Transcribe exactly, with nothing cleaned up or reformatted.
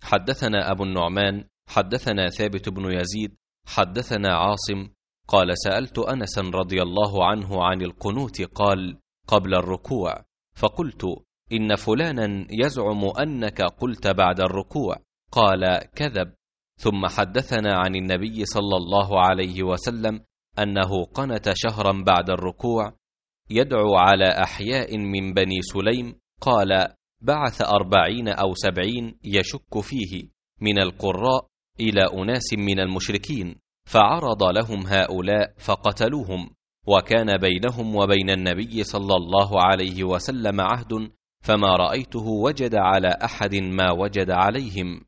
حدثنا أبو النعمان حدثنا ثابت بن يزيد حدثنا عاصم قال سألت أنسا رضي الله عنه عن القنوت قال قبل الركوع، فقلت إن فلانا يزعم أنك قلت بعد الركوع، قال كذب. ثم حدثنا عن النبي صلى الله عليه وسلم أنه قنت شهرا بعد الركوع يدعو على أحياء من بني سليم، قال بعث أربعين أو سبعين يشك فيه من القراء إلى أناس من المشركين، فعرض لهم هؤلاء فقتلوهم، وكان بينهم وبين النبي صلى الله عليه وسلم عهد، فما رأيته وجد على أحد ما وجد عليهم.